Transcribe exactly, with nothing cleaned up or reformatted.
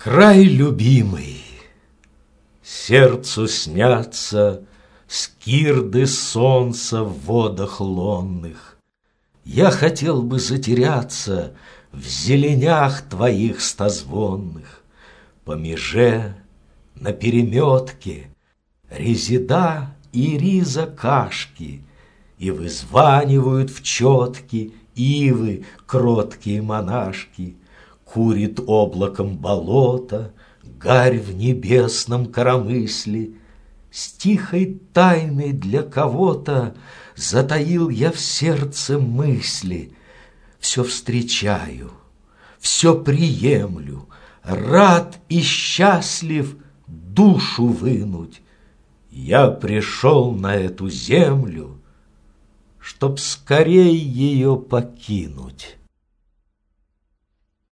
Край любимый, сердцу снятся скирды солнца в водах лонных. Я хотел бы затеряться в зеленях твоих стозвонных. По меже, на переметке, резида и риза кашки, и вызванивают в четки ивы кроткие монашки. Курит облаком болото, гарь в небесном коромысле. С тихой тайной для кого-то затаил я в сердце мысли. Все встречаю, все приемлю, рад и счастлив душу вынуть. Я пришел на эту землю, чтоб скорей ее покинуть.